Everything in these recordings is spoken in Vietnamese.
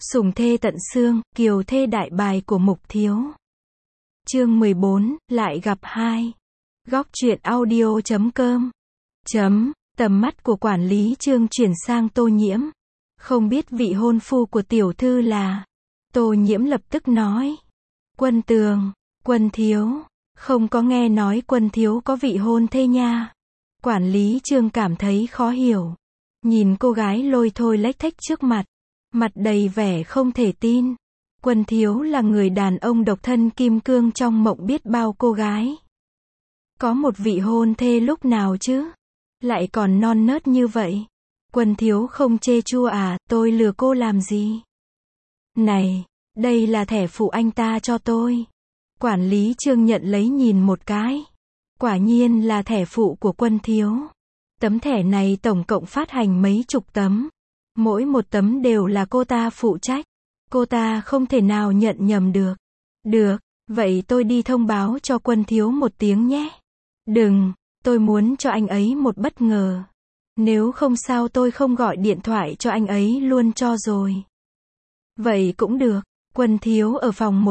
Sủng thê tận xương, kiều thê đại bài của Mục Thiếu. Chương 14, lại gặp hai. Góc truyện audio.com. Tầm mắt của quản lý Trương chuyển sang Tô Nhiễm. Không biết vị hôn phu của tiểu thư là. Tô Nhiễm lập tức nói. Quân Tường, Quân Thiếu. Không có nghe nói Quân Thiếu có vị hôn thê nha. Quản lý Trương cảm thấy khó hiểu. Nhìn cô gái lôi thôi lếch thếch trước mặt. Mặt đầy vẻ không thể tin. Quân Thiếu là người đàn ông độc thân kim cương trong mộng biết bao cô gái. Có một vị hôn thê lúc nào chứ? Lại còn non nớt như vậy. Quân Thiếu không chê chua à, tôi lừa cô làm gì? Này, đây là thẻ phụ anh ta cho tôi. Quản lý Trương nhận lấy nhìn một cái. Quả nhiên là thẻ phụ của Quân Thiếu. Tấm thẻ này tổng cộng phát hành mấy chục tấm. Mỗi một tấm đều là cô ta phụ trách. Cô ta không thể nào nhận nhầm được. Được, vậy tôi đi thông báo cho Quân Thiếu một tiếng nhé. Đừng, tôi muốn cho anh ấy một bất ngờ. Nếu không sao tôi không gọi điện thoại cho anh ấy luôn cho rồi. Vậy cũng được, Quân Thiếu ở phòng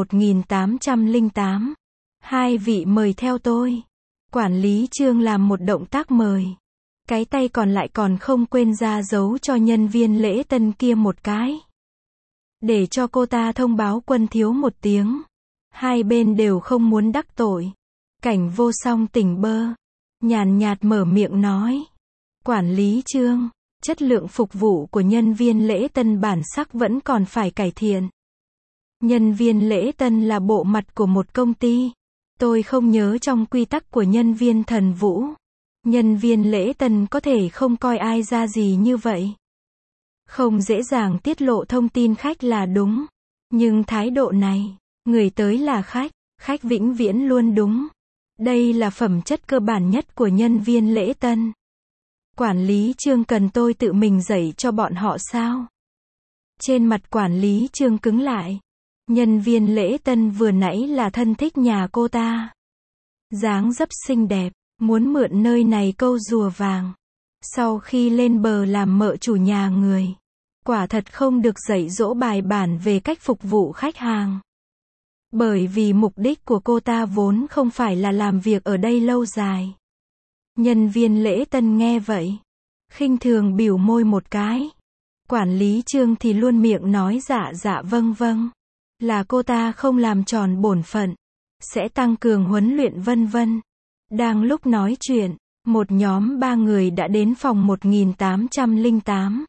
1808. Hai vị mời theo tôi. Quản lý Trương làm một động tác mời. Cái tay còn lại còn không quên ra dấu cho nhân viên lễ tân kia một cái. Để cho cô ta thông báo Quân Thiếu một tiếng. Hai bên đều không muốn đắc tội. Cảnh Vô Song tỉnh bơ. Nhàn nhạt mở miệng nói. Quản lý Trương, chất lượng phục vụ của nhân viên lễ tân bản sắc vẫn còn phải cải thiện. Nhân viên lễ tân là bộ mặt của một công ty. Tôi không nhớ trong quy tắc của nhân viên Thần Vũ. Nhân viên lễ tân có thể không coi ai ra gì như vậy. Không dễ dàng tiết lộ thông tin khách là đúng. Nhưng thái độ này, người tới là khách vĩnh viễn luôn đúng. Đây là phẩm chất cơ bản nhất của nhân viên lễ tân. Quản lý Trương cần tôi tự mình dạy cho bọn họ sao? Trên mặt quản lý Trương cứng lại. Nhân viên lễ tân vừa nãy là thân thích nhà cô ta. Dáng dấp xinh đẹp, muốn mượn nơi này câu rùa vàng. Sau khi lên bờ làm mợ chủ nhà người. Quả thật không được dạy dỗ bài bản về cách phục vụ khách hàng. Bởi vì mục đích của cô ta vốn không phải là làm việc ở đây lâu dài. Nhân viên lễ tân nghe vậy. Khinh thường bỉu môi một cái. Quản lý Trương thì luôn miệng nói dạ vâng. Là cô ta không làm tròn bổn phận. Sẽ tăng cường huấn luyện vân vân. Đang lúc nói chuyện, một nhóm 3 người đã đến phòng 1808.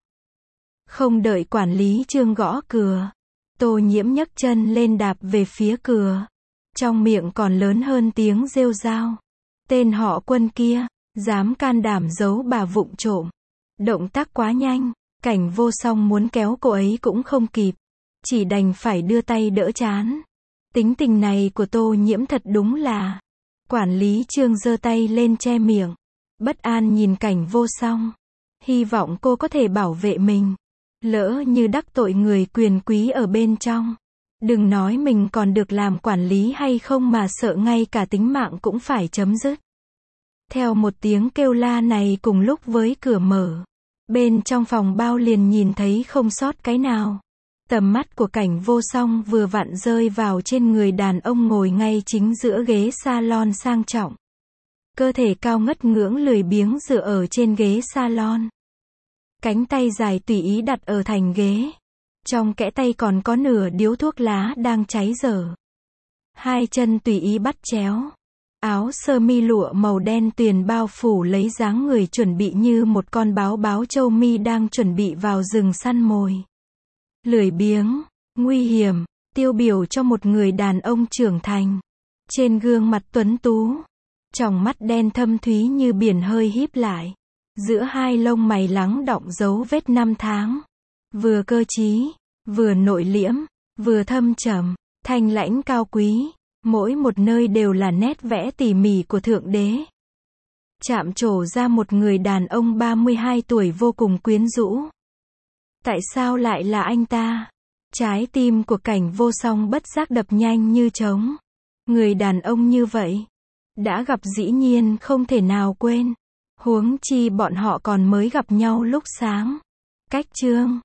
Không đợi quản lý Trương gõ cửa. Tô Nhiễm nhấc chân lên đạp về phía cửa. Trong miệng còn lớn hơn tiếng rêu rao. Tên họ Quân kia, dám can đảm giấu bà vụng trộm. Động tác quá nhanh, Cảnh Vô Song muốn kéo cô ấy cũng không kịp. Chỉ đành phải đưa tay đỡ chán. Tính tình này của Tô Nhiễm thật đúng là. Quản lý Trương giơ tay lên che miệng. Bất an nhìn Cảnh Vô Song. Hy vọng cô có thể bảo vệ mình. Lỡ như đắc tội người quyền quý ở bên trong. Đừng nói mình còn được làm quản lý hay không mà sợ ngay cả tính mạng cũng phải chấm dứt. Theo một tiếng kêu la này cùng lúc với cửa mở. Bên trong phòng bao liền nhìn thấy không sót cái nào. Tầm mắt của Cảnh Vô Song vừa vặn rơi vào trên người đàn ông ngồi ngay chính giữa ghế salon sang trọng. Cơ thể cao ngất ngưỡng lười biếng dựa ở trên ghế salon. Cánh tay dài tùy ý đặt ở thành ghế. Trong kẽ tay còn có nửa điếu thuốc lá đang cháy dở. Hai chân tùy ý bắt chéo. Áo sơ mi lụa màu đen tuyền bao phủ lấy dáng người chuẩn bị như một con báo châu mi đang chuẩn bị vào rừng săn mồi. Lười biếng, nguy hiểm, tiêu biểu cho một người đàn ông trưởng thành. Trên gương mặt tuấn tú, tròng mắt đen thâm thúy như biển hơi híp lại. Giữa hai lông mày lắng đọng dấu vết năm tháng. Vừa cơ trí, vừa nội liễm, vừa thâm trầm, thanh lãnh cao quý. Mỗi một nơi đều là nét vẽ tỉ mỉ của Thượng Đế. Chạm trổ ra một người đàn ông 32 tuổi vô cùng quyến rũ. Tại sao lại là anh ta? Trái tim của Cảnh Vô Song bất giác đập nhanh như trống. Người đàn ông như vậy, đã gặp dĩ nhiên không thể nào quên. Huống chi bọn họ còn mới gặp nhau lúc sáng. Cách Trương,